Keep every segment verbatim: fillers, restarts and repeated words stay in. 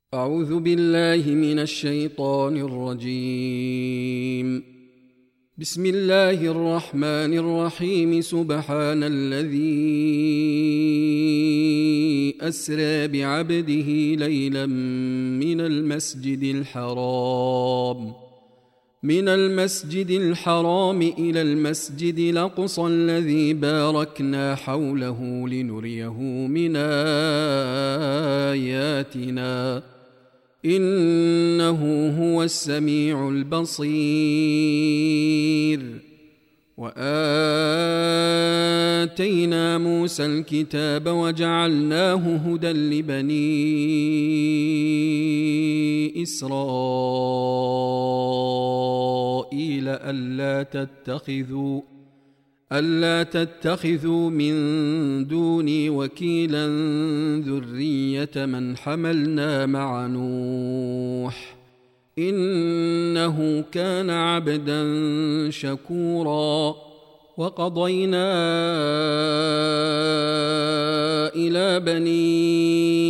أعوذ بالله من الشيطان الرجيم. بسم الله الرحمن الرحيم. سبحان الذي أسرى بعبده ليلا من المسجد الحرام من المسجد الحرام إلى المسجد الأقصى الذي باركنا حوله لنريه من آياتنا إنه هو السميع البصير. وآتينا موسى الكتاب وجعلناه هدى لبني إسرائيل ألا تتخذوا ألا تتخذوا من دوني وكيلا ذرية من حملنا مع نوح إنه كان عبدا شكورا. وقضينا إلى بني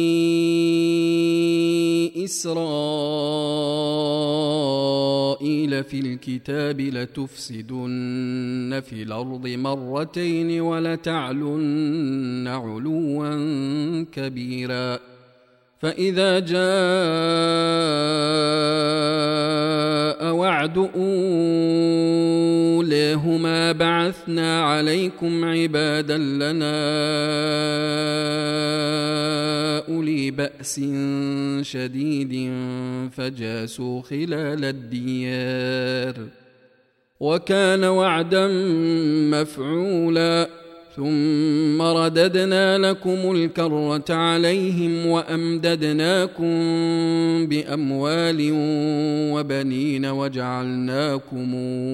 إسرائيل في الكتاب لتفسدن في الأرض مرتين ولتعلن علوا كبيرا. فإذا جاء وعد أولاهما بعثنا عليكم عبادا لنا أولي بأس شديد فجاسوا خلال الديار وكان وعدا مفعولا. ثم رددنا لكم الكرة عليهم وأمددناكم بأموال وبنين وجعلناكم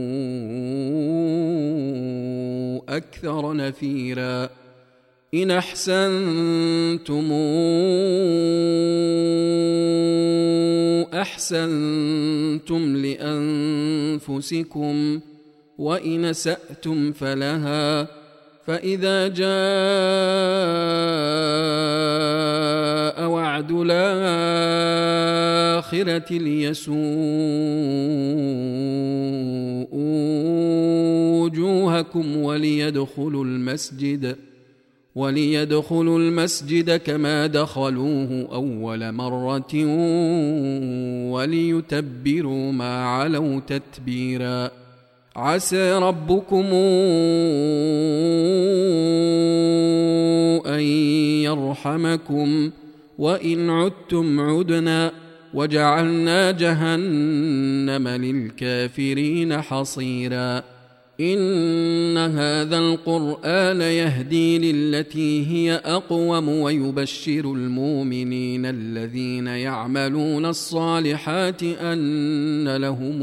أكثر نفيرا. إن أحسنتم أحسنتم لأنفسكم وإن أسأتم فلها. فإذا جاء وعد الآخرة ليسوءوا وجوهكم وليدخلوا المسجد وليدخلوا المسجد كما دخلوه أول مرة وليتبروا ما علوا تتبيرا. عسى ربكم أن يرحمكم وإن عدتم عدنا وجعلنا جهنم للكافرين حصيرا. إن هذا القرآن يهدي للتي هي أقوم ويبشر المؤمنين الذين يعملون الصالحات أن لهم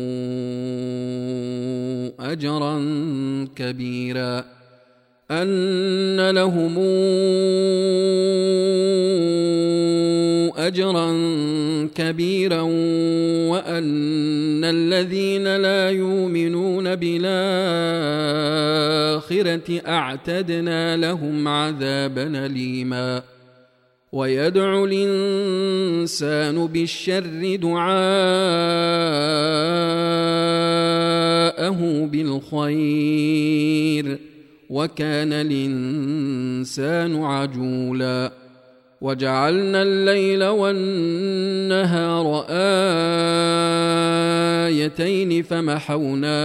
أجرا كبيرا أن لهم أجرا كبيرا وأن الذين لا يؤمنون بالآخرة أعتدنا لهم عذابا أليما. ويدعو الإنسان بالشر دعاءه بالخير وكان الإنسان عجولا. وجعلنا الليل والنهار آيتين فمحونا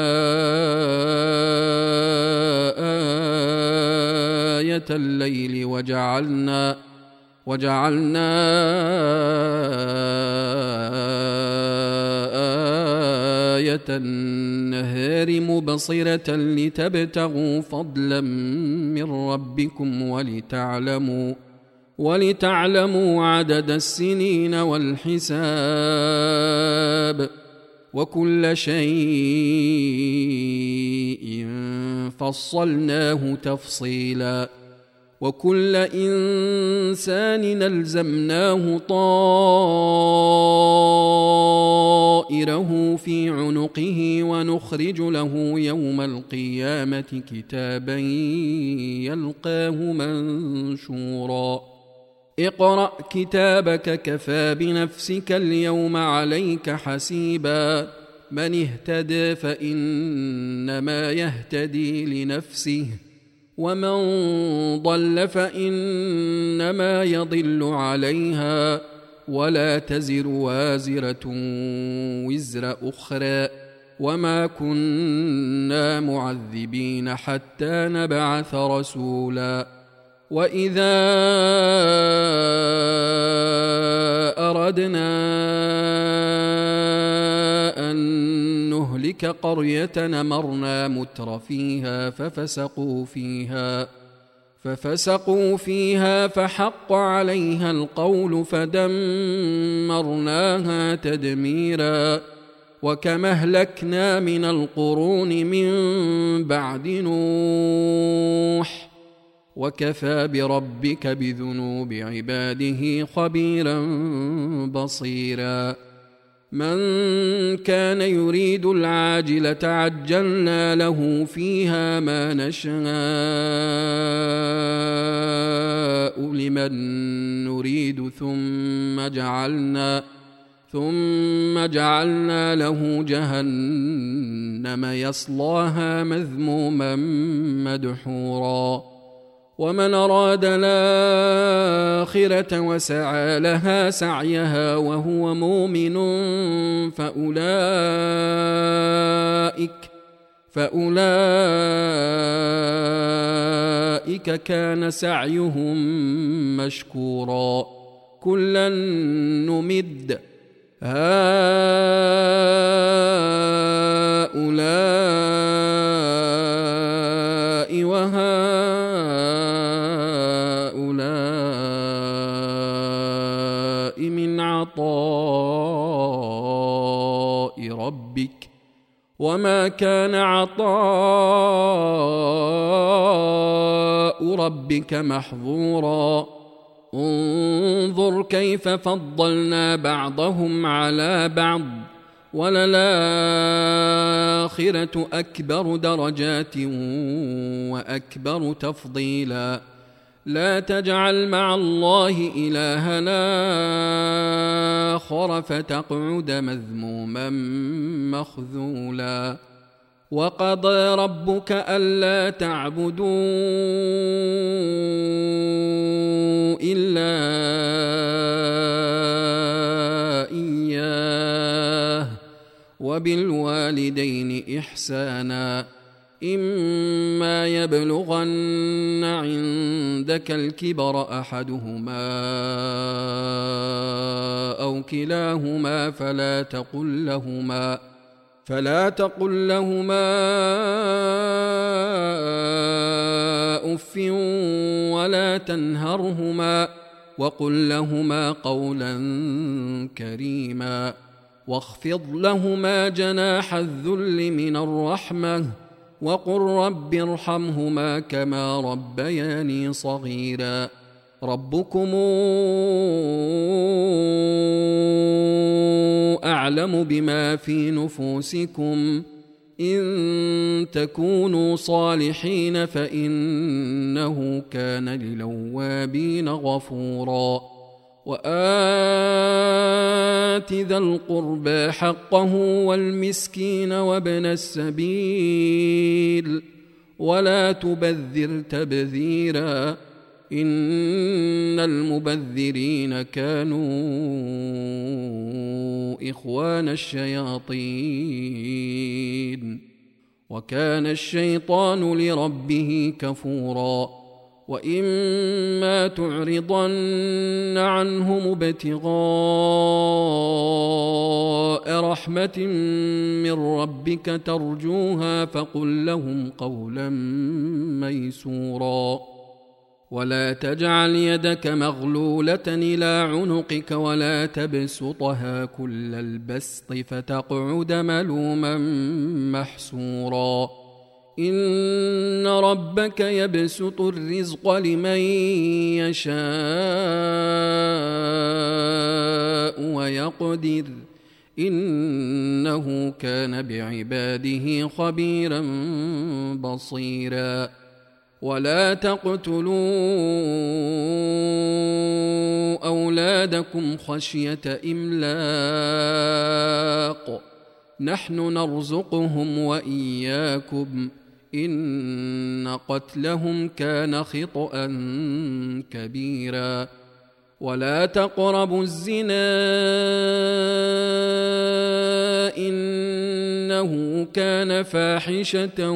آية الليل وجعلنا وجعلنا آية النهار مبصرة لتبتغوا فضلا من ربكم ولتعلموا ولتعلموا عدد السنين والحساب وكل شيء فصلناه تفصيلا. وكل إنسان نلزمناه طائره في عنقه ونخرج له يوم القيامة كتابا يلقاه منشورا اقرأ كتابك كفى بنفسك اليوم عليك حسيبا من اهتدى فإنما يهتدي لنفسه ومن ضل فإنما يضل عليها ولا تزر وازرة وزر أخرى وما كنا معذبين حتى نبعث رسولا وإذا أردنا أن نهلك قرية أمرنا متر فيها ففسقوا فيها ففسقوا فيها فحق عليها القول فدمرناها تدميرا وكما أهلكنا من القرون من بعد نوح وكفى بربك بذنوب عباده خبيرا بصيرا من كان يريد العاجلة عجلنا له فيها ما نشاء لمن نريد ثم جعلنا ثم جعلنا له جهنم يصلاها مذموما مدحورا ومن أراد الآخرة وسعى لها سعيها وهو مؤمن فأولئك فأولئك كان سعيهم مشكورا كلا نمد هؤلاء وهؤلاء من عطاء ربك وما كان عطاء ربك محظورا انظر كيف فضلنا بعضهم على بعض وللآخرة أكبر درجات وأكبر تفضيلا لا تجعل مع الله إلهنا آخر فتقعد مذموما مخذولا وقضى ربك ألا تعبدوا إلا إياه وبالوالدين إحسانا إما يبلغن عندك الكبر أحدهما أو كلاهما فلا تقل لهما فلا تقل لهما أف ولا تنهرهما وقل لهما قولا كريما واخفض لهما جناح الذل من الرحمة وقل رب ارحمهما كما ربياني صغيرا ربكم أعلم بما في نفوسكم إن تكونوا صالحين فإنه كان للأوابين غفورا وآت ذا القربى حقه والمسكين وابن السبيل ولا تبذر تبذيرا إن المبذرين كانوا إخوان الشياطين وكان الشيطان لربه كفورا وإما تعرضن عنهم ابتغاء رحمة من ربك ترجوها فقل لهم قولا ميسورا ولا تجعل يدك مغلولة إلى عنقك ولا تبسطها كل البسط فتقعد ملوما محسورا إن ربك يبسط الرزق لمن يشاء ويقدر إنه كان بعباده خبيرا بصيرا ولا تقتلوا أولادكم خشية إملاق نحن نرزقهم وإياكم إن قتلهم كان خطأ كبيرا ولا تقربوا الزنا إنه كان فاحشة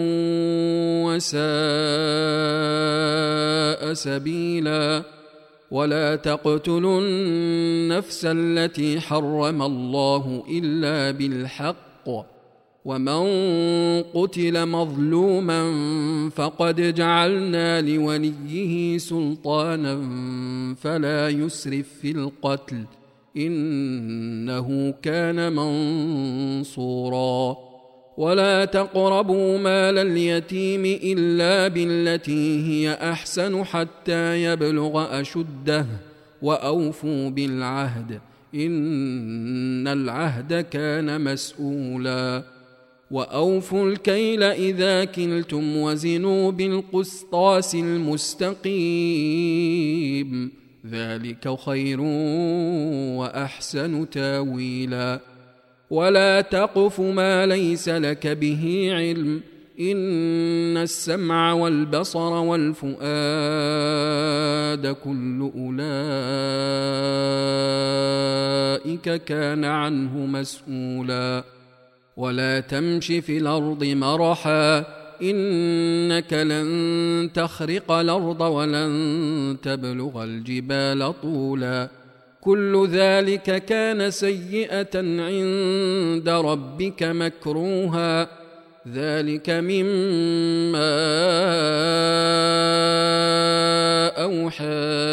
وساء سبيلا ولا تقتلوا النفس التي حرم الله إلا بالحق ومن قتل مظلوما فقد جعلنا لوليه سلطانا فلا يسرف في القتل إنه كان منصورا ولا تقربوا مال اليتيم إلا بالتي هي أحسن حتى يبلغ أشده وأوفوا بالعهد إن العهد كان مسؤولا وأوفوا الكيل إذا كلتم وزنوا بالقسطاس المستقيم ذلك خير وأحسن تاويلا ولا تقف ما ليس لك به علم إن السمع والبصر والفؤاد كل أولئك كان عنه مسؤولا ولا تمش في الأرض مرحا إنك لن تخرق الأرض ولن تبلغ الجبال طولا كل ذلك كان سيئة عند ربك مكروها ذلك مما أوحى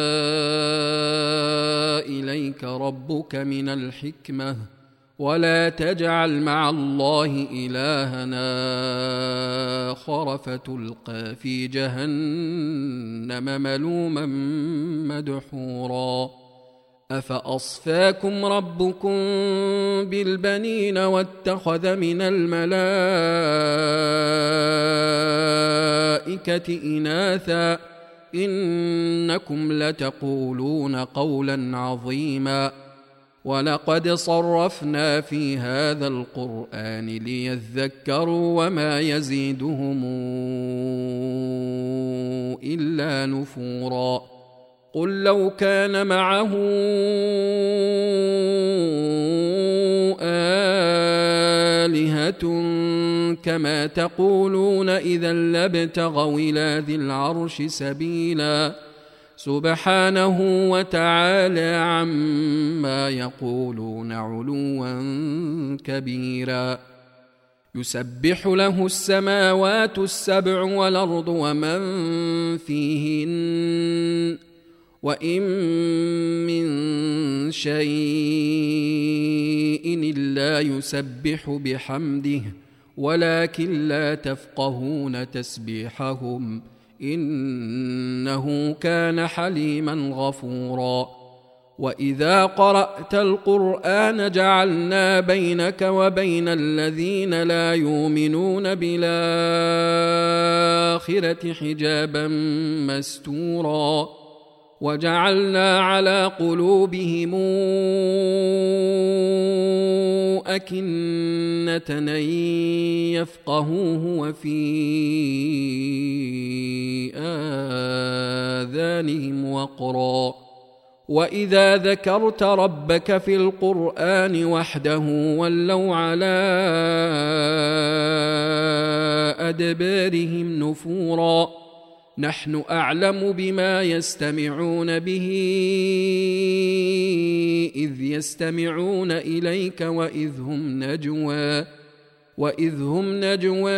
إليك ربك من الحكمة ولا تجعل مع الله إلهنا آخر فتلقى في جهنم ملوما مدحورا أفأصفاكم ربكم بالبنين واتخذ من الملائكة إناثا إنكم لتقولون قولا عظيما ولقد صرفنا في هذا القرآن ليذكروا وما يزيدهم إلا نفورا قل لو كان معه آلهة كما تقولون إذا لابتغوا إلى ذي العرش سبيلا سبحانه وتعالى عما يقولون علوا كبيرا يسبح له السماوات السبع والأرض ومن فيهن وإن من شيء إلا يسبح بحمده ولكن لا تفقهون تسبيحهم إنه كان حليما غفورا وإذا قرأت القرآن جعلنا بينك وبين الذين لا يؤمنون بالآخرة حجابا مستورا وجعلنا على قلوبهم أكنة أن يفقهوه وفي آذانهم وقرا وإذا ذكرت ربك في القرآن وحده ولوا على أدبارهم نفورا نحن أعلم بما يستمعون به إذ يستمعون إليك وإذ هم نجوى وإذ هم نجوى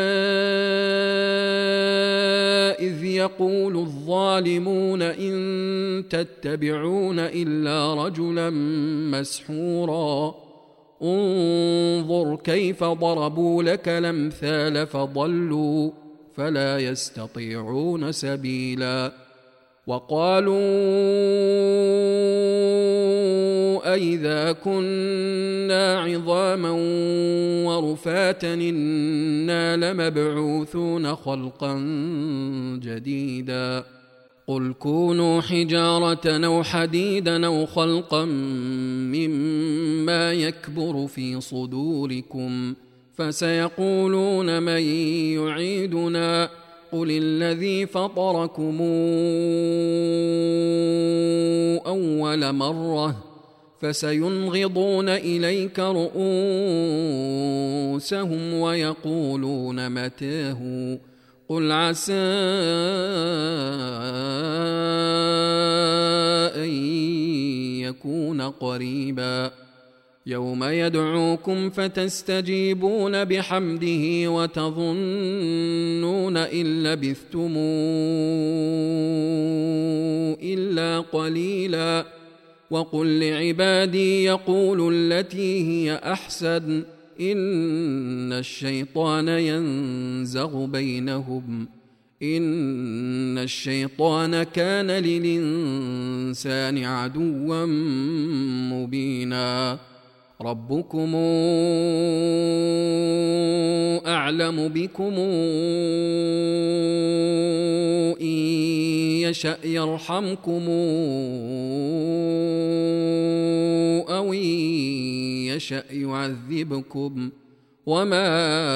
إذ يقول الظالمون إن تتبعون إلا رجلا مسحورا انظر كيف ضربوا لك الأمثال فضلوا فلا يستطيعون سبيلا وقالوا أئذا كنا عظاما ورفاتا إنا لمبعوثون خلقا جديدا قل كونوا حجارة أو حديدا أو خلقا مما يكبر في صدوركم فسيقولون من يعيدنا قل الذي فطركم أول مرة فسينغضون إليك رؤوسهم ويقولون متاه قل عسى أن يكون قريبا يوم يدعوكم فتستجيبون بحمده وتظنون إن لبثتم إلا قليلا وقل لعبادي يقولوا التي هي أحسن إن الشيطان ينزغ بينهم إن الشيطان كان للإنسان عدوا مبينا ربكم أعلم بكم إن يشأ يرحمكم أو إن يشأ يعذبكم وما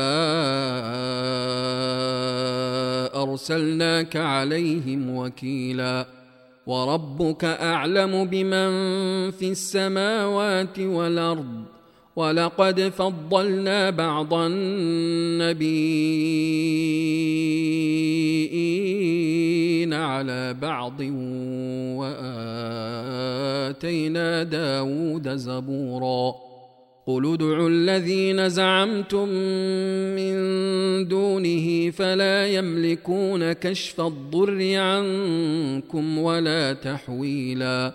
أرسلناك عليهم وكيلا وربك أعلم بمن في السماوات والأرض ولقد فضلنا بعض النبيين على بعض وآتينا داود زبورا قل ادعوا الذين زعمتم من دونه فلا يملكون كشف الضر عنكم ولا تحويلا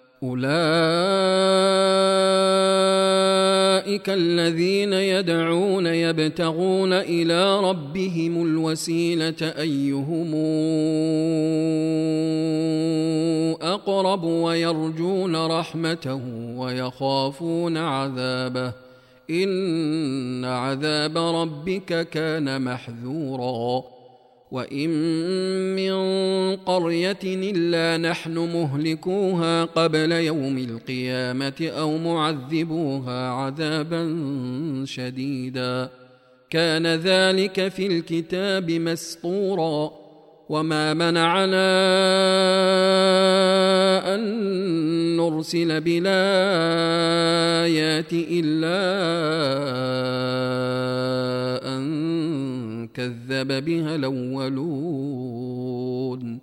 أولئك الذين يدعون يبتغون إلى ربهم الوسيلة أيهم أقرب ويرجون رحمته ويخافون عذابه إن عذاب ربك كان محذورا وإن من قرية إلا نحن مهلكوها قبل يوم القيامة أو معذبوها عذابا شديدا كان ذلك في الكتاب مسطورا وما منعنا أن نرسل بالآيات إلا أن كذب بها الأولون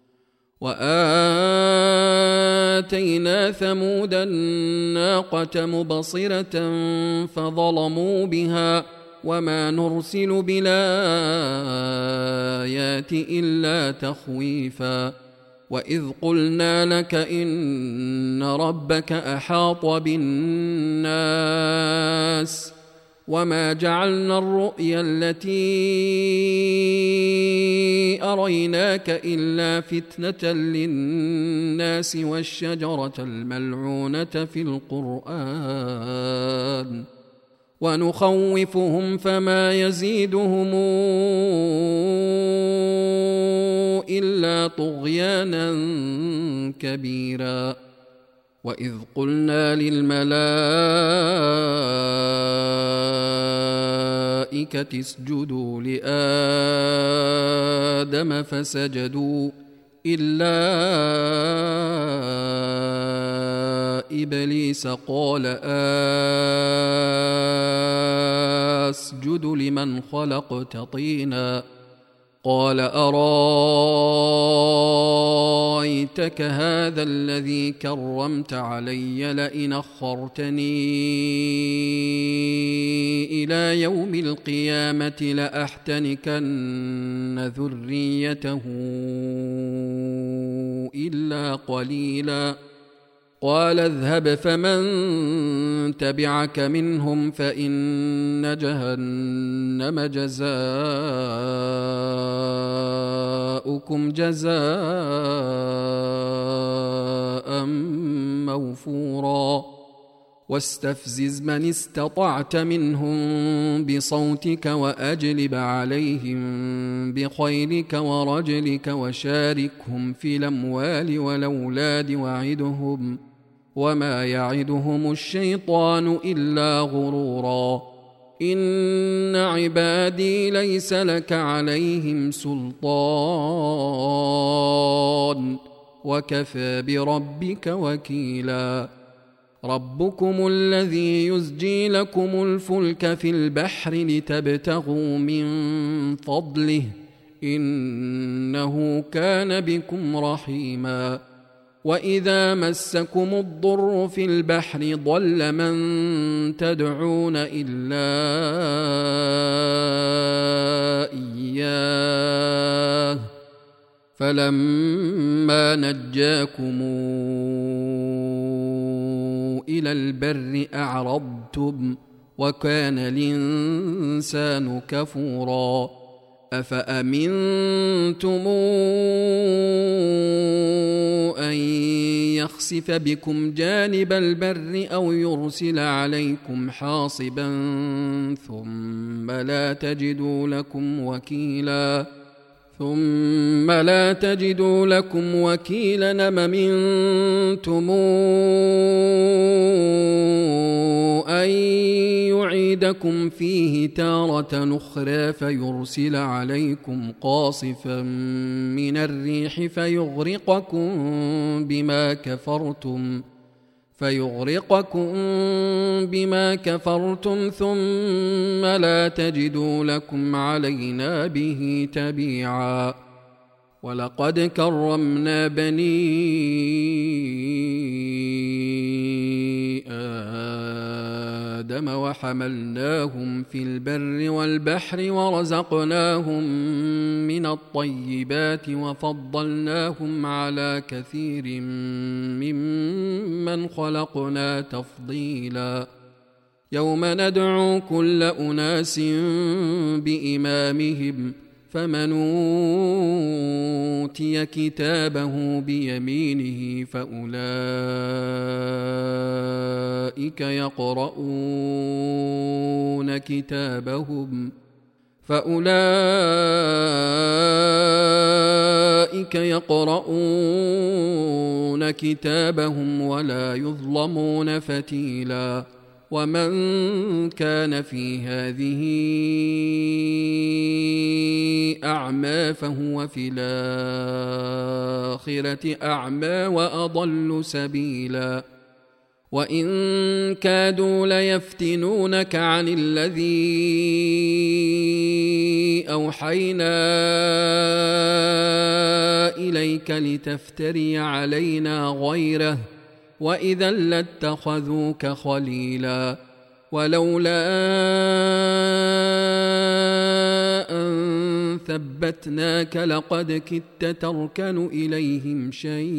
وآتينا ثمود الناقة مبصرة فظلموا بها وما نرسل بالآيات إلا تخويفا وإذ قلنا لك إن ربك أحاط بالناس وما جعلنا الرؤيا التي أريناك إلا فتنة للناس والشجرة الملعونة في القرآن ونخوفهم فما يزيدهم إلا طغيانا كبيرا وإذ قلنا للملائكة اسجدوا لآدم فسجدوا إلا إبليس قال أسجد لمن خلقت طينا قال أرايتك هذا الذي كرمت علي لئن أخرتني إلى يوم القيامة لأحتنكن ذريته إلا قليلا قال اذهب فمن تبعك منهم فإن جهنم جزاؤكم جزاء موفورا واستفزز من استطعت منهم بصوتك وأجلب عليهم بخيلك ورجلك وشاركهم في الأموال والأولاد وعدهم وما يعدهم الشيطان إلا غرورا إن عبادي ليس لك عليهم سلطان وكفى بربك وكيلا ربكم الذي يزجي لكم الفلك في البحر لتبتغوا من فضله إنه كان بكم رحيما وإذا مسكم الضر في البحر ضل من تدعون إلا إياه فلما نجاكم إلى البر أعرضتم وكان الإنسان كفورا أفأمنتم أن يخسف بكم جانب البر أو يرسل عليكم حاصبا ثم لا تجدوا لكم وكيلا ثم لا تجدوا لكم وكيلا أم أمنتم أن يعيدكم فيه تارة أخرى فيرسل عليكم قاصفا من الريح فيغرقكم بما كفرتم فيغرقكم بما كفرتم ثم لا تجدوا لكم علينا به تبيعا ولقد كرمنا بني آدم وحملناهم في البر والبحر ورزقناهم من الطيبات وفضلناهم على كثير ممن خلقنا تفضيلا يوم ندعو كل أناس بإمامهم فمن أوتي كتابه بيمينه فأولئك يقرؤون كتابهم فأولئك يقرؤون كتابهم ولا يظلمون فتيلا ومن كان في هذه أعمى فهو في الآخرة أعمى وأضل سبيلا وإن كادوا ليفتنونك عن الذي أوحينا إليك لتفتري علينا غيره وإذا لاتخذوك خليلا ولولا أن ثبتناك لقد كدت تركن إليهم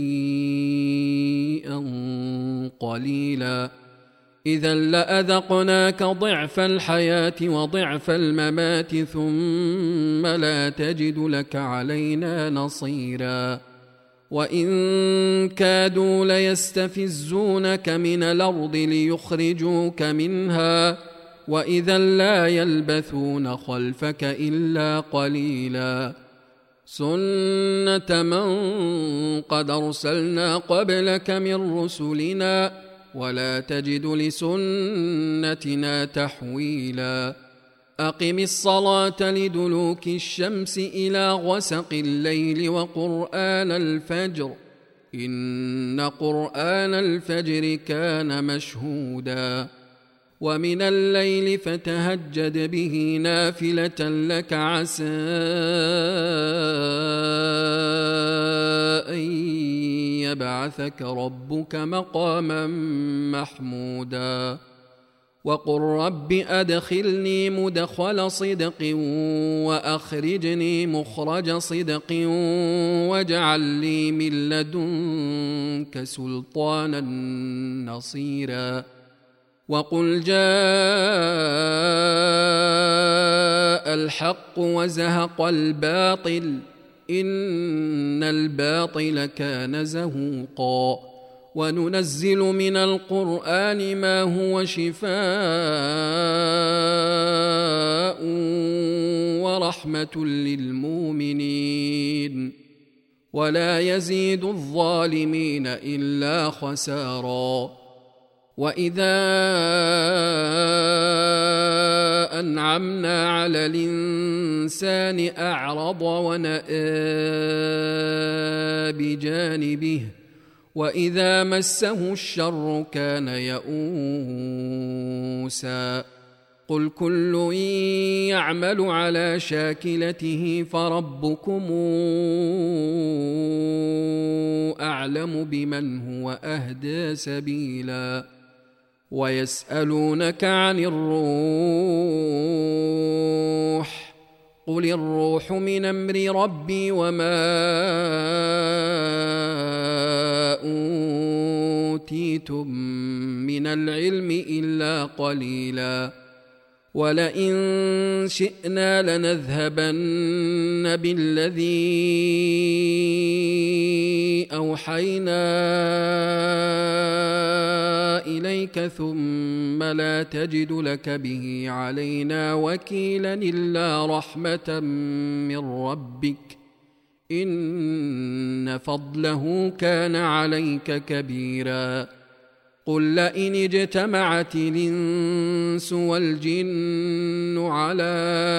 شيئا قليلا إذا لأذقناك ضعف الحياة وضعف الممات ثم لا تجد لك علينا نصيرا وإن كادوا ليستفزونك من الأرض ليخرجوك منها وإذا لا يلبثون خلفك إلا قليلا سنة من قد أرسلنا قبلك من رسلنا ولا تجد لسنتنا تحويلا أقم الصلاة لدلوك الشمس إلى غسق الليل وقرآن الفجر إن قرآن الفجر كان مشهودا ومن الليل فتهجد به نافلة لك عسى أن يبعثك ربك مقاما محمودا وقل رب أدخلني مدخل صدق وأخرجني مخرج صدق واجعل لي من لدنك سلطانا نصيرا وقل جاء الحق وزهق الباطل إن الباطل كان زهوقا وننزل من القرآن ما هو شفاء ورحمة للمؤمنين ولا يزيد الظالمين إلا خسارا وإذا أنعمنا على الإنسان أعرض ونأى بجانبه وإذا مسه الشر كان يئوسا قل كل يعمل على شاكلته فربكم أعلم بمن هو أهدى سبيلا ويسألونك عن الروح قل الروح من أمر ربي وما أوتيتم من العلم إلا قليلا ولئن شئنا لنذهبن بالذي أوحينا إليك ثم لا تجد لك به علينا وكيلا إلا رحمة من ربك إن فضله كان عليك كبيرا قل لئن اجتمعت الإنس والجن على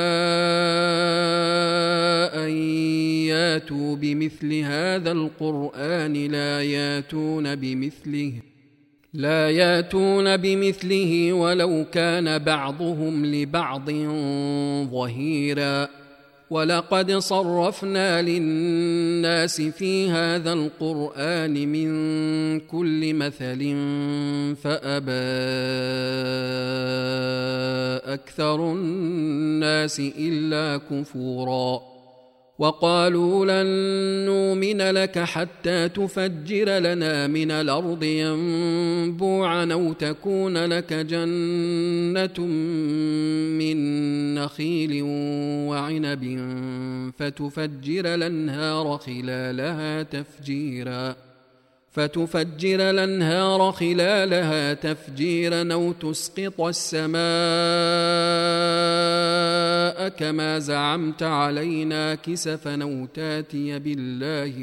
أن ياتوا بمثل هذا القرآن لا ياتون بمثله لا ياتون بمثله ولو كان بعضهم لبعض ظهيرا ولقد صرفنا للناس في هذا القرآن من كل مثل فأبى أكثر الناس إلا كفورا وقالوا لن نؤمن لك حتى تفجر لنا من الأرض ينبوعا أو تكون لك جنة من نخيل وعنب فتفجر الأنهار خلالها تفجيرا فتفجر الأنهار خلالها تفجيرا أو تسقط السماء كما زعمت علينا كسفا أو تاتي بالله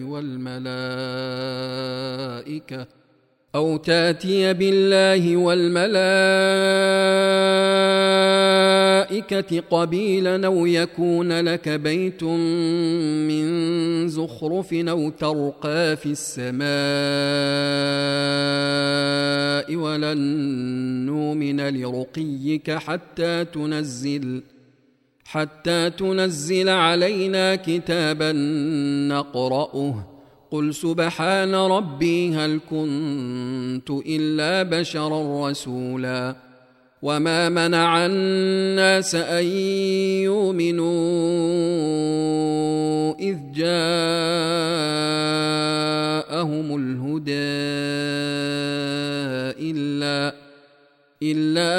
والملائكة أو تاتي بالله والملائكة قبيلا أو يكون لك بيت من زخرف أو ترقى في السماء ولن نؤمن لرقيك حتى تنزل حتى تنزل علينا كتابا نقرأه قل سبحان ربي هل كنت إلا بشرا رسولا وما منع الناس أن يؤمنوا إذ جاءهم الهدى إلا إلا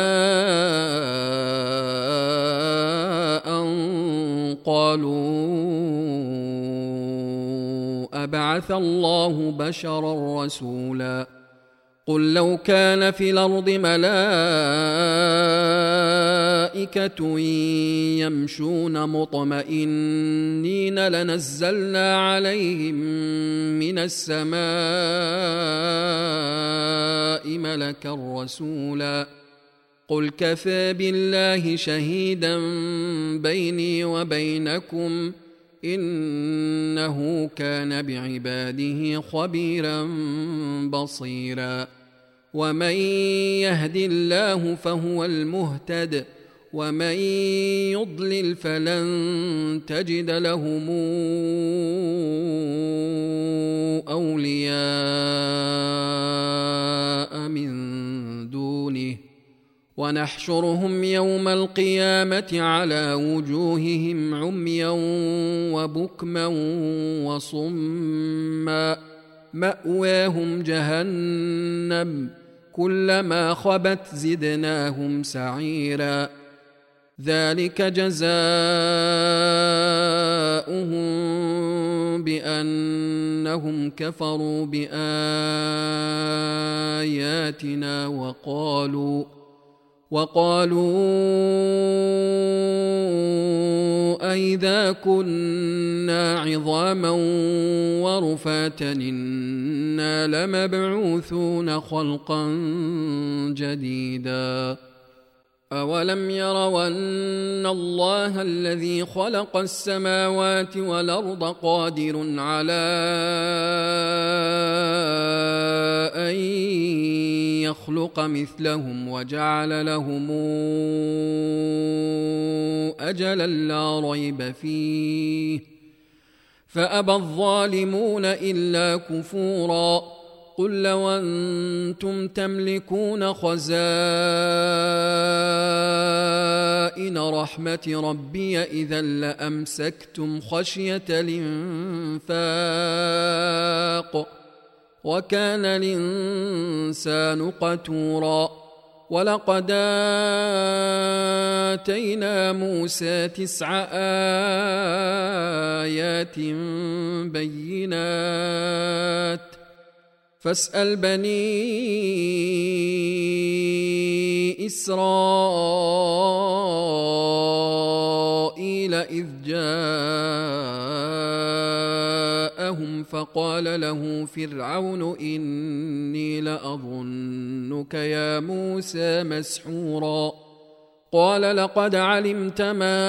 أن قالوا أبعث الله بشرا رسولا قل لو كان في الأرض ملائكة يمشون مطمئنين لنزلنا عليهم من السماء ملكا رسولا قل كفى بالله شهيدا بيني وبينكم إنه كان بعباده خبيرا بصيرا ومن يهد الله فهو المهتد ومن يضلل فلن تجد لهم أولياء من دونه ونحشرهم يوم القيامة على وجوههم عميا وبكما وصما مأواهم جهنم كلما خبت زدناهم سعيرا ذلك جزاؤهم بأنهم كفروا بآياتنا وقالوا وقالوا أئذا كنا عظاما ورفاتا إنا لمبعوثون خلقا جديدا أولم يروا أن الله الذي خلق السماوات والأرض قادر على أن يخلق مثلهم وجعل لهم أجلا لا ريب فيه فأبى الظالمون إلا كفورا قل لو أنتم تملكون خزائن رحمة ربي إذا لأمسكتم خشية الإنفاق وكان الإنسان قتورا ولقد آتينا موسى تسع آيات بينات فاسأل بني إسرائيل إذ جاءهم فقال له فرعون إني لأظنك يا موسى مسحورا قال لقد علمت ما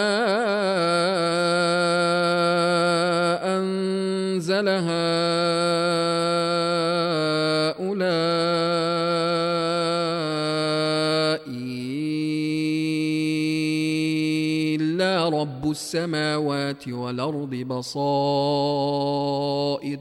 أنزل هؤلاء إلا رب السماوات والأرض بصائر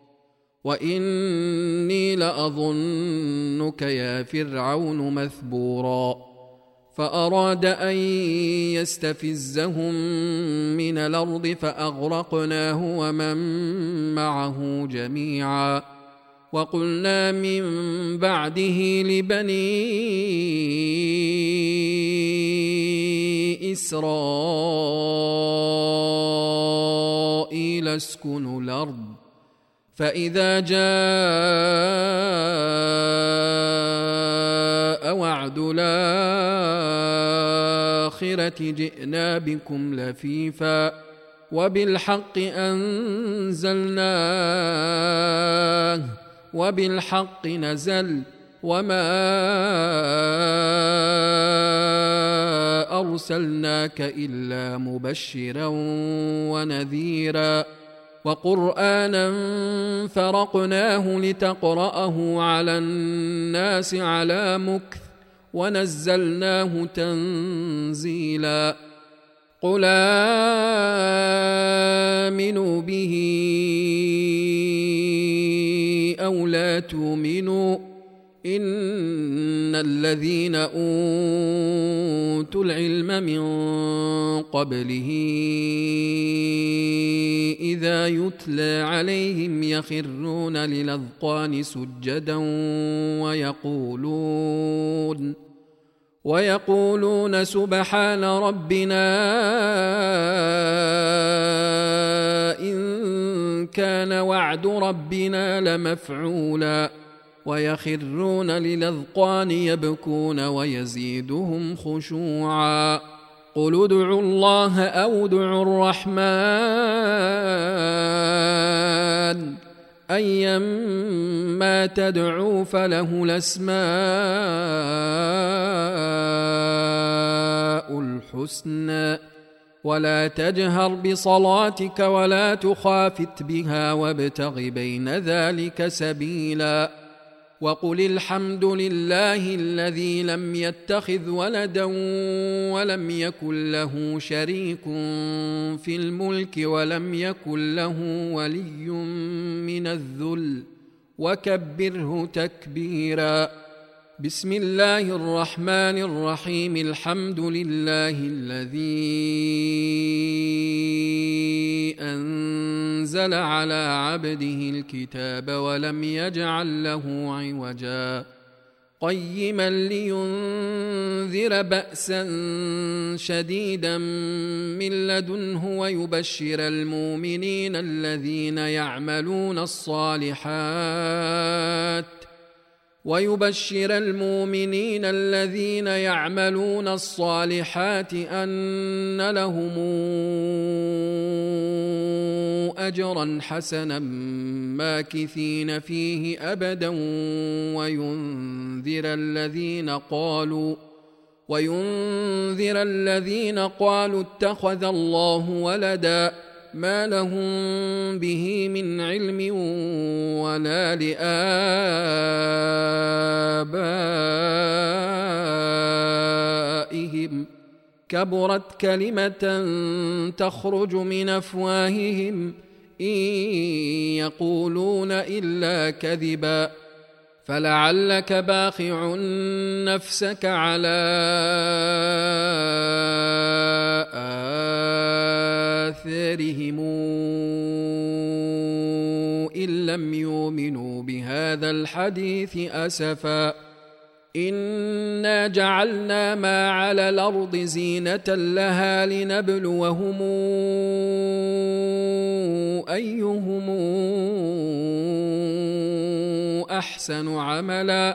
وإني لأظنك يا فرعون مثبورا فأراد أن يستفزهم من الأرض فأغرقناه ومن معه جميعا وقلنا من بعده لبني إسرائيل اسكنوا الأرض فإذا جاء وعد الآخرة جئنا بكم لفيفا وبالحق أنزلناه وبالحق نزل وما أرسلناك إلا مبشرا ونذيرا وقرآنا فرقناه لتقرأه على الناس على مكث ونزلناه تنزيلا قل آمنوا به أو لا تؤمنوا إن الذين أوتوا العلم من قبله إذا يتلى عليهم يخرون للأذقان سجدا ويقولون ويقولون سبحان ربنا إن كان وعد ربنا لمفعولا ويخرون للأذقان يبكون ويزيدهم خشوعا قل ادعوا الله أو ادعوا الرحمن أيما تدعوا فله الأسماء الحسنى ولا تجهر بصلاتك ولا تخافت بها وابتغ بين ذلك سبيلا وقل الحمد لله الذي لم يتخذ ولدا ولم يكن له شريك في الملك ولم يكن له ولي من الذل وكبره تكبيرا بسم الله الرحمن الرحيم. الحمد لله الذي أنزل على عبده الكتاب ولم يجعل له عوجا قيما لينذر بأسا شديدا من لدنه ويبشر المؤمنين الذين يعملون الصالحات ويبشر المؤمنين الذين يعملون الصالحات أن لهم أجرا حسنا ماكثين فيه أبدا وينذر الذين قالوا وينذر الذين قالوا اتخذ الله ولدا ما لهم به من علم ولا لآبائهم كبرت كلمة تخرج من أفواههم إن يقولون إلا كذبا فلعلك باخع نفسك على آثارهم إن لم يؤمنوا بهذا الحديث أسفا إنا جعلنا ما على الأرض زينة لها لنبلوهم أيهم أحسن عملا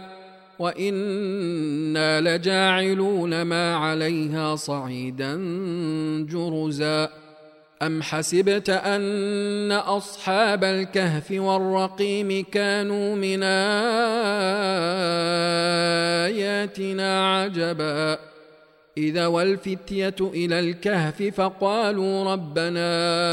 وإنا لجاعلون ما عليها صعيدا جرزا أم حسبت أن أصحاب الكهف والرقيم كانوا من آياتنا عجبا إذا والفتية إلى الكهف فقالوا ربنا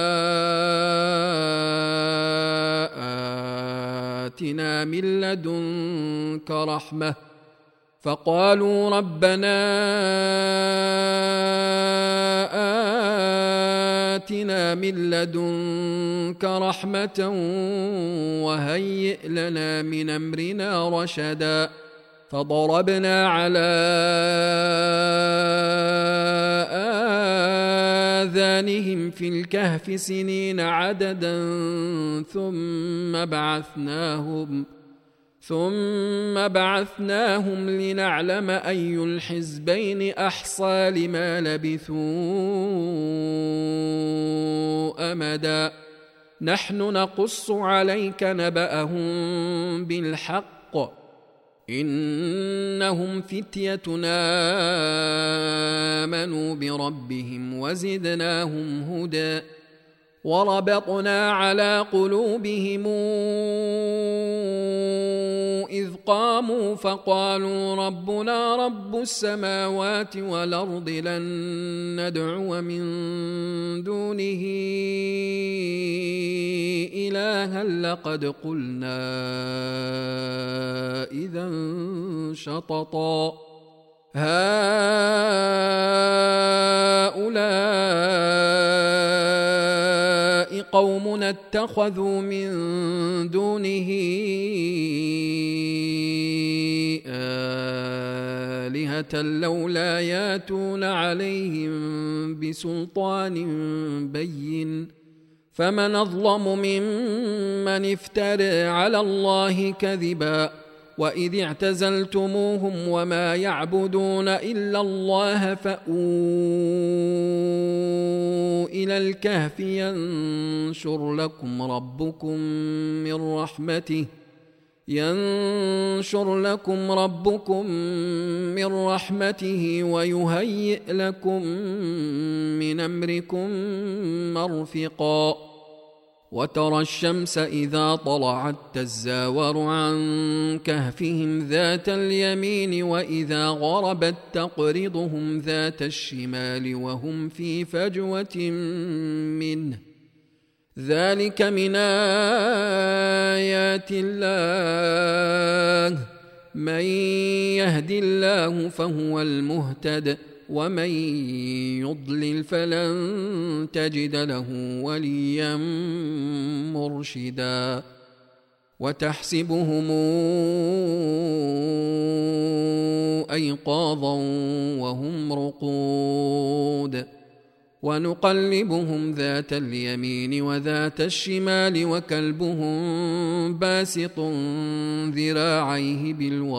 آتنا من لدنك رحمة فقالوا ربنا آتنا من لدنك رحمة وهيئ لنا من أمرنا رشدا فضربنا على آذانهم في الكهف سنين عددا ثم بعثناهم ثم بعثناهم لنعلم أي الحزبين أحصى لما لبثوا أمدا نحن نقص عليك نبأهم بالحق إنهم فتيتنا آمنوا بربهم وزدناهم هدى وربطنا على قلوبهم إذ قاموا فقالوا ربنا رب السماوات والأرض لن ندعو من دونه إلها لقد قلنا إذا شططا هؤلاء قومنا اتخذوا من دونه آلهة لولا ياتون عليهم بسلطان بين فمن أظلم ممن افترى على الله كذبا وإذ اعتزلتموهم وما يعبدون إلا الله فأووا إلى الكهف ينشر لكم ربكم من رحمته ينشر لكم ربكم من رحمته ويهيئ لكم من أمركم مرفقا وترى الشمس إذا طلعت تزاور عن كهفهم ذات اليمين وإذا غربت تقرضهم ذات الشمال وهم في فجوة منه ذلك من آيات الله من يهد الله فهو المهتد ومن يضلل فلن تجد له وليا مرشدا وتحسبهم أيقاظا وهم رقود ونقلبهم ذات اليمين وذات الشمال وكلبهم باسط ذراعيه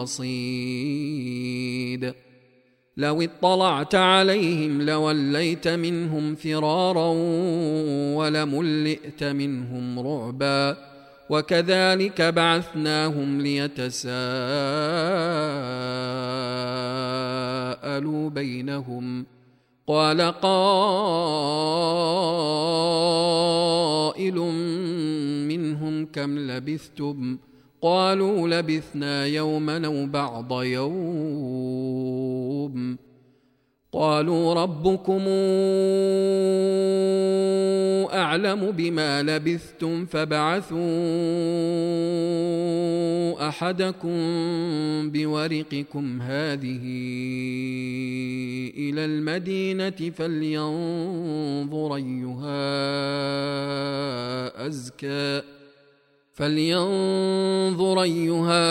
بالوصيد لو اطلعت عليهم لوليت منهم فرارا ولملئت منهم رعبا وكذلك بعثناهم ليتساءلوا بينهم قال قائل منهم كم لبثتم قالوا لبثنا يوما أو بعض يوم قالوا ربكم أعلم بما لبثتم فابعثوا أحدكم بورقكم هذه إلى المدينة فلينظر أيها أزكى فلينظر أيها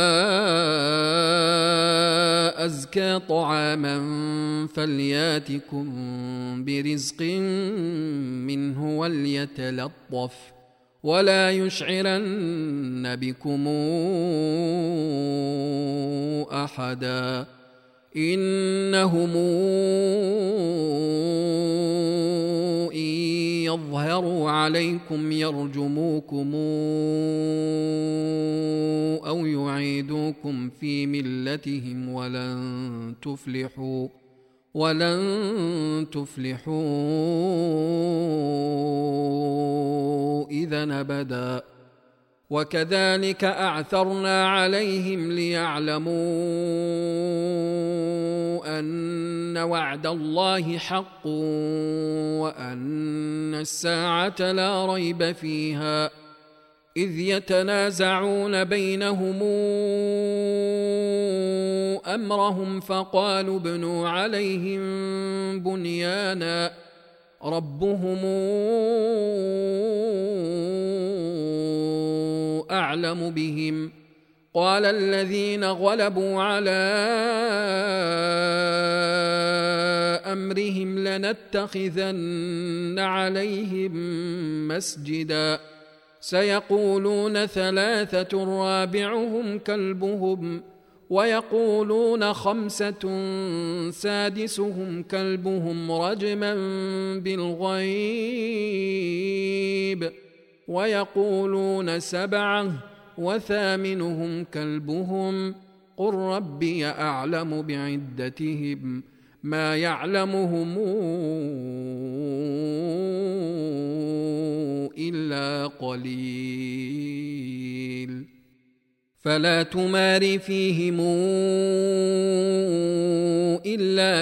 أزكى طعاما فلياتكم برزق منه وليتلطف ولا يشعرن بكم أحدا إنهم إن يظهروا عليكم يرجموكم أو يعيدوكم في ملتهم ولن تفلحوا ولن تفلحوا إذا أبدا وكذلك أعثرنا عليهم ليعلموا أن وعد الله حق وأن الساعة لا ريب فيها إذ يتنازعون بينهم أمرهم فقالوا ابنوا عليهم بنيانا ربهم أعلم بهم قال الذين غلبوا على أمرهم لنتخذن عليهم مسجدا سيقولون ثلاثة رابعهم كلبهم ويقولون خمسة سادسهم كلبهم رجما بالغيب ويقولون سبعة وثامنهم كلبهم قل ربي أعلم بعدتهم ما يعلمهم إلا قليل فلا تمار فيهم إلا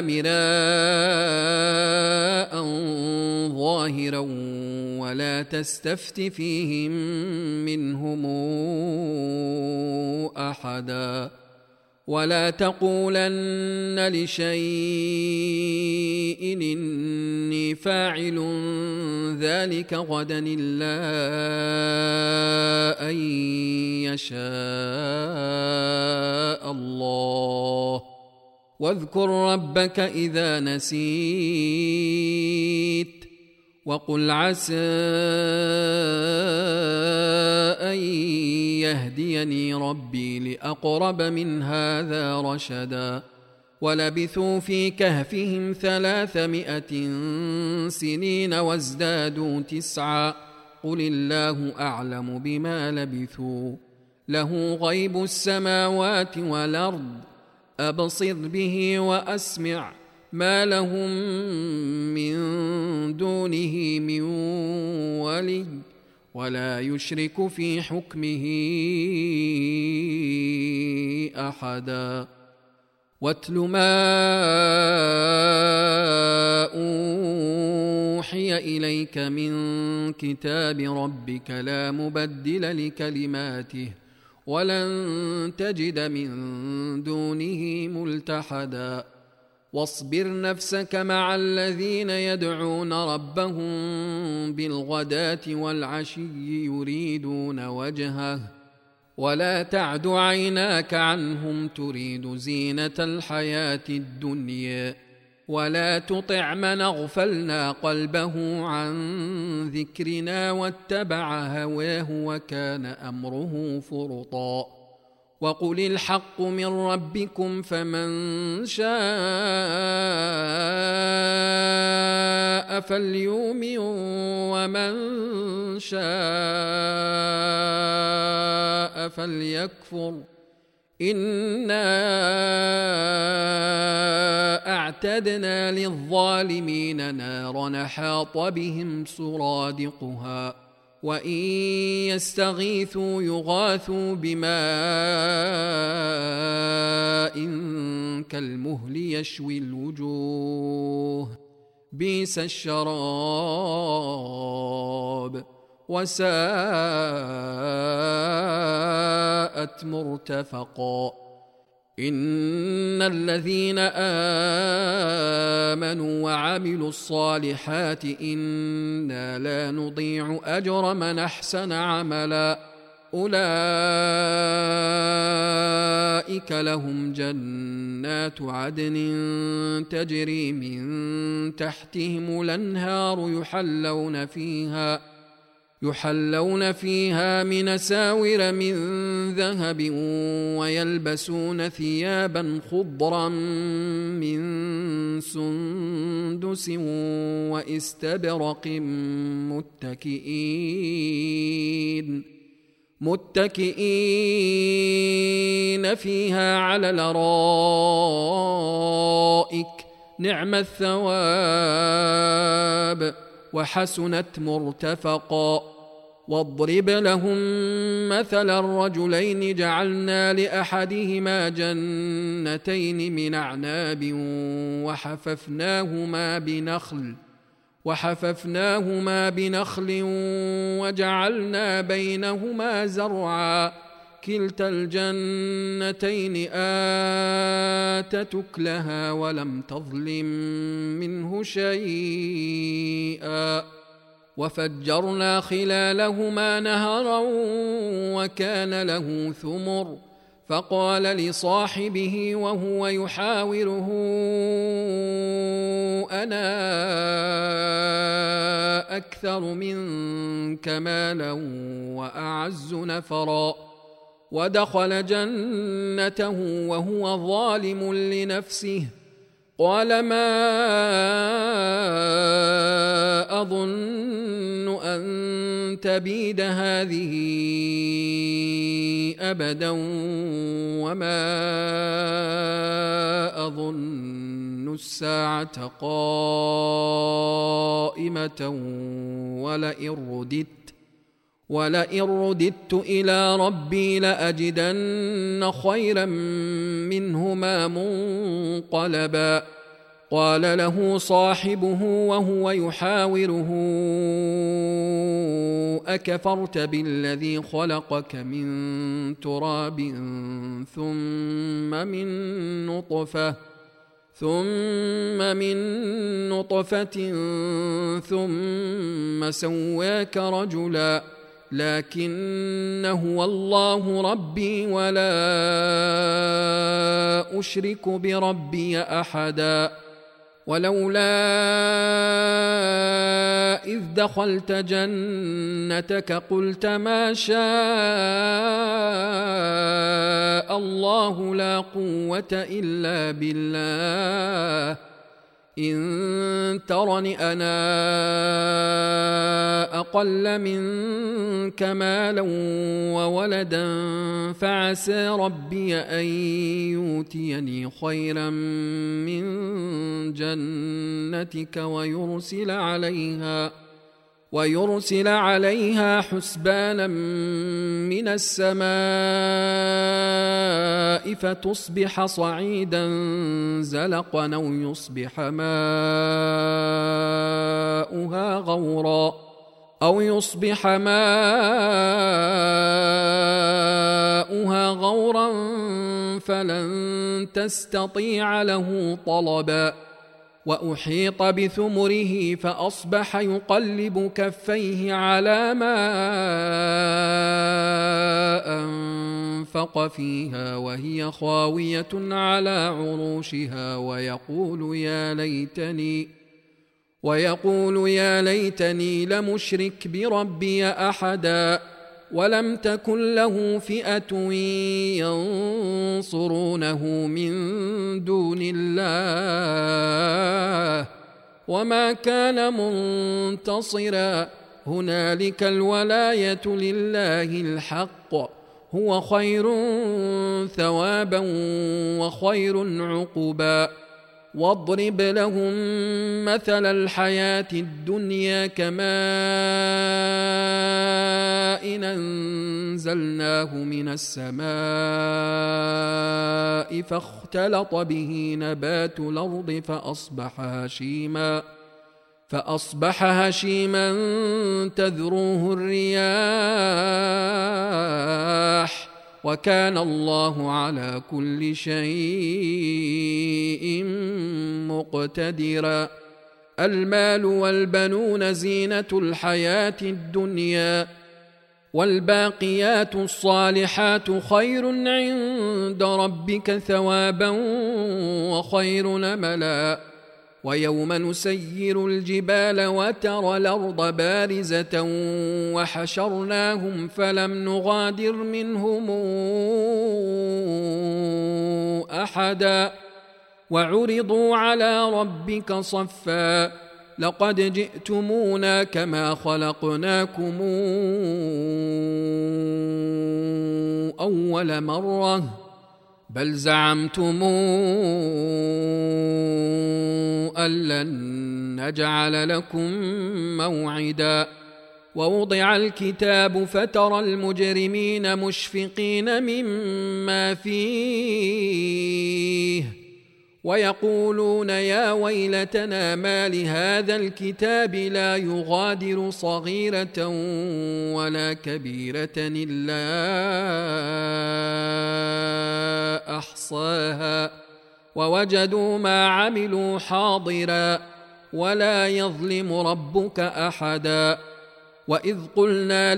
مراء ظاهرا ولا تستفت فيهم منهم أحدا ولا تقولن لشيء إني فاعل ذلك غدا إلا أن يشاء الله واذكر ربك إذا نسيت وقل عسى أن يهديني ربي لأقرب من هذا رشدا ولبثوا في كهفهم ثلاثمائة سنين وازدادوا تسعا قل الله أعلم بما لبثوا له غيب السماوات والأرض أبصر به وأسمع ما لهم من دونه من ولي ولا يشرك في حكمه أحدا واتل ما أوحي إليك من كتاب ربك لا مبدل لكلماته ولن تجد من دونه ملتحدا واصبر نفسك مع الذين يدعون ربهم بالغداة والعشي يريدون وجهه ولا تعد عيناك عنهم تريد زينة الحياة الدنيا ولا تطع من أغفلنا قلبه عن ذكرنا واتبع هواه وكان أمره فرطا وقل الحق من ربكم فمن شاء فليؤمن ومن شاء فليكفر إنا أعتدنا للظالمين نارا حاط بهم سرادقها وإن يستغيثوا يغاثوا بماء كالمهل يشوي الوجوه بئس الشراب وساءت مرتفقا إن الذين آمنوا وعملوا الصالحات إنا لا نضيع أجر من أحسن عملا أولئك لهم جنات عدن تجري من تحتهم الأنهار يحلون فيها يحلون فيها من ساور من ذهب ويلبسون ثيابا خضرا من سندس واستبرق متكئين متكئين فيها على الأرائك نعم الثواب وحسنت مرتفقا واضرب لهم مثل الرجلين جعلنا لأحدهما جنتين من أعناب وحففناهما بنخل وحففناهما بنخل وجعلنا بينهما زرعا كلتا الجنتين آتت أكلها ولم تظلم منه شيئا وفجرنا خلالهما نهرا وكان له ثمر فقال لصاحبه وهو يحاوره أنا أكثر منك مالا وأعز نفرا ودخل جنته وهو ظالم لنفسه قال ما أظن أن تبيد هذه أبدا وما أظن الساعة قائمة ولئن رددت ولئن رددت إلى ربي لأجدن خيرا منهما منقلبا قال له صاحبه وهو يحاوره أكفرت بالذي خلقك من تراب ثم من نطفة ثم من نطفة ثم سواك رجلا لكن هو الله ربي ولا أشرك بربي أحدا ولولا إذ دخلت جنتك قلت ما شاء الله لا قوة إلا بالله إن ترني أنا أقل منك مالا وولدا فعسى ربي أن يؤتيني خيرا من جنتك ويرسل عليها ويرسل عليها حسبانا من السماء فتصبح صعيدا زلقا أو يصبح ماؤها غورا أو يصبح ماؤها غورا فلن تستطيع له طلبا وأحيط بثمره فأصبح يقلب كفيه على ما وأنفق فيها وهي خاوية على عروشها ويقول يا ليتني ويقول يا ليتني لمشرك بربي أحدا ولم تكن له فئة ينصرونه من دون الله وما كان منتصرا هنالك الولاية لله الحق هو خير ثوابا وخير عقبا واضرب لهم مثل الحياة الدنيا كماء إن أنزلناه من السماء فاختلط به نبات الأرض فأصبح هشيما فأصبح هشيما تذروه الرياح وكان الله على كل شيء مقتدرا المال والبنون زينة الحياة الدنيا والباقيات الصالحات خير عند ربك ثوابا وخير نملا ويوم نسير الجبال وترى الأرض بارزة وحشرناهم فلم نغادر منهم أحدا وعرضوا على ربك صفا لقد جئتمونا كما خلقناكم أول مرة بل زعمتم أن لن نجعل لكم موعدا ووضع الكتاب فترى المجرمين مشفقين مما فيه ويقولون يا ويلتنا ما لهذا الكتاب لا يغادر صغيرة ولا كبيرة إلا أحصاها ووجدوا ما عملوا حاضرا ولا يظلم ربك أحدا وإذ قلنا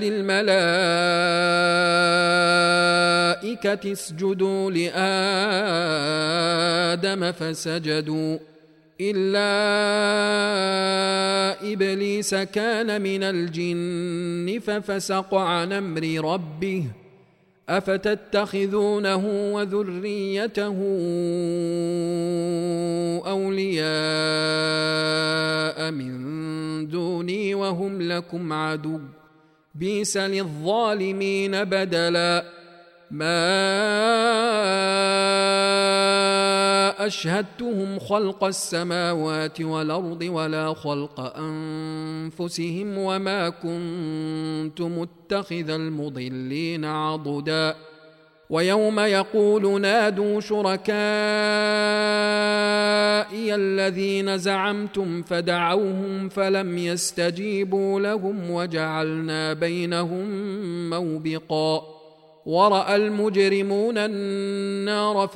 للملائكة اسجدوا لآدم فسجدوا إلا إبليس كان من الجن ففسق عن أمر ربه أفتتخذونه وذريته أولياء من دوني وهم لكم عدو بئس للظالمين بدلا ما أشهدتهم خلق السماوات والأرض ولا خلق أنفسهم وما كنت متخذ المضلين عضدا ويوم يقول نادوا شركائي الذين زعمتم فدعوهم فلم يستجيبوا لهم وجعلنا بينهم موبقا ورأى المجرمون النار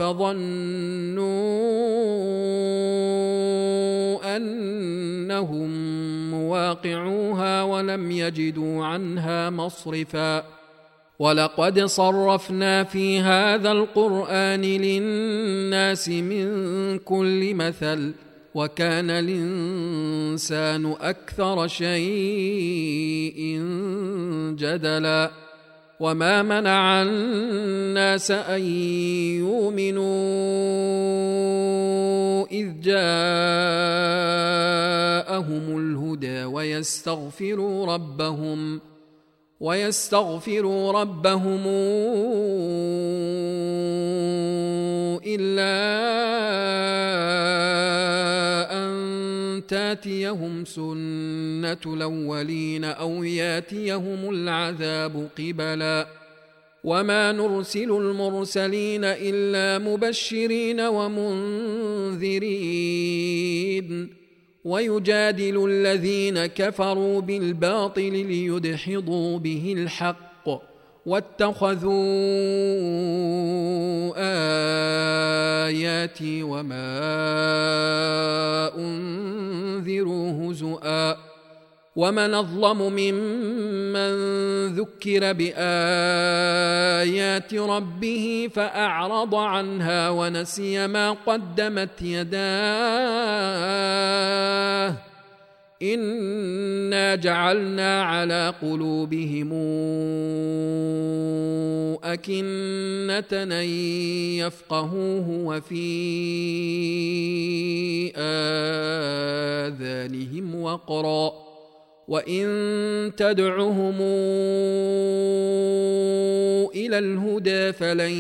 فظنوا أنهم مواقعوها ولم يجدوا عنها مصرفا ولقد صرفنا في هذا القرآن للناس من كل مثل وكان الإنسان أكثر شيء جدلا وما منع الناس أن يؤمنوا إذ جاءهم الهدى ويستغفروا ربهم ويستغفروا ربهم إلا أن تاتيهم سنة الأولين أو ياتيهم العذاب قبلا وما نرسل المرسلين إلا مبشرين ومنذرين ويجادل الذين كفروا بالباطل ليدحضوا به الحق واتخذوا آياتي وما أنذروا هزؤا ومن أظلم ممن ذكر بآيات ربه فأعرض عنها ونسي ما قدمت يداه إنا جعلنا على قلوبهم أكنة أن يفقهوه وفي آذانهم وقرا وإن تدعهم إلى الهدى فلن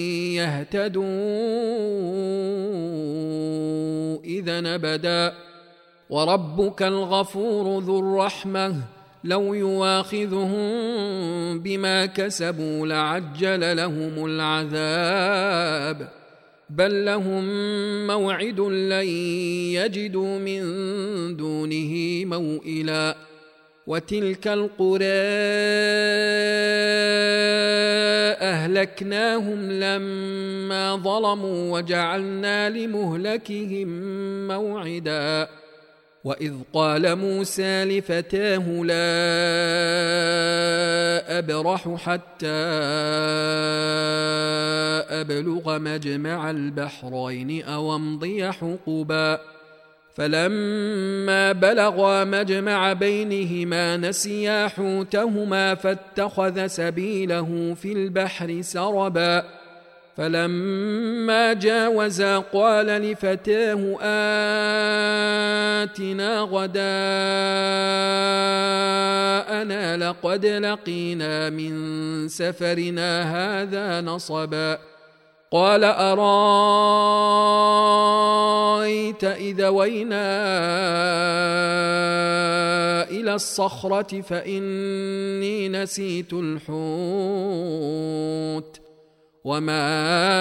يهتدوا إذا أبدا وربك الغفور ذو الرحمة لو يواخذهم بما كسبوا لعجل لهم العذاب بل لهم موعد لن يجدوا من دونه موئلا وتلك القرى أهلكناهم لما ظلموا وجعلنا لمهلكهم موعدا وإذ قال موسى لفتاه لا أبرح حتى أبلغ مجمع البحرين أو أمضي حقبا فلما بلغا مجمع بينهما نسيا حوتهما فاتخذ سبيله في البحر سربا فلما جاوزا قال لفتاه آتنا غداءنا لقد لقينا من سفرنا هذا نصبا قال أرأيت إذا وينا إلى الصخرة فإني نسيت الحوت وما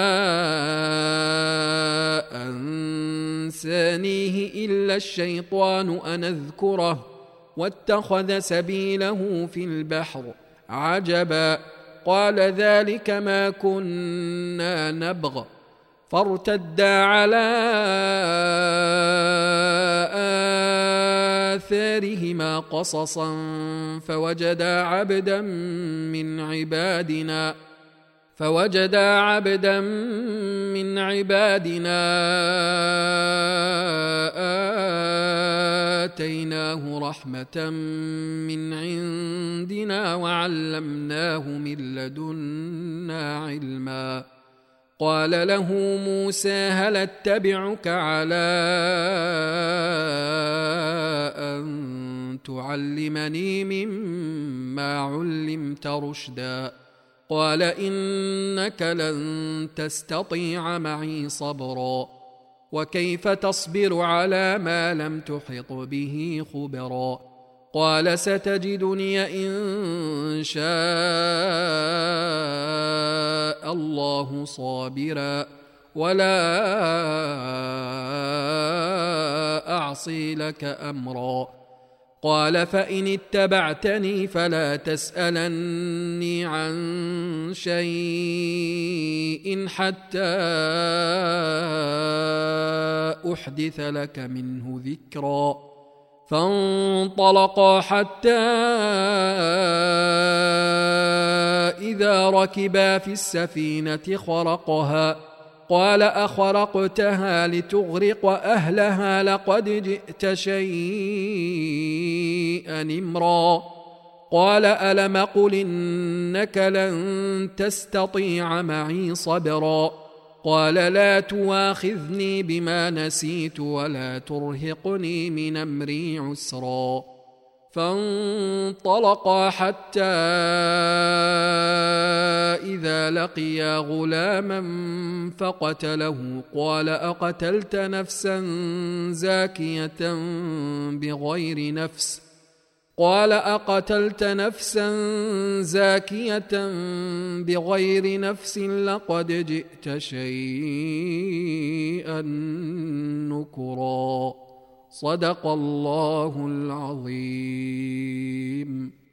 أنسانيه إلا الشيطان أن أذكره واتخذ سبيله في البحر عجبا قال ذلك ما كنا نبغ فارتدا على آثارهما قصصا فوجدا عبدا من عبادنا فوجدا عبدا من عبادنا آتيناه رحمة من عندنا وعلمناه من لدنا علما قال له موسى هل اتبعك على أن تعلمني مما علمت رشدا قال إنك لن تستطيع معي صبرا وكيف تصبر على ما لم تحط به خبرا قال ستجدني إن شاء الله صابرا ولا أعصي لك أمرا قال فإن اتبعتني فلا تسألني عن شيء حتى أحدث لك منه ذكرا فانطلقا حتى إذا ركبا في السفينة خرقها قال أخرقتها لتغرق أهلها لقد جئت شيئا إمرا قال ألم قل إنك لن تستطيع معي صبرا قال لا تواخذني بما نسيت ولا ترهقني من أمري عسرا فانطلقا حتى إذا لقيا غلاما فقتله قال أقتلت نفسا زاكية بغير نفس قال أقتلت نفسا زاكية بغير نفس لقد جئت شيئا نكرا صدق الله العظيم.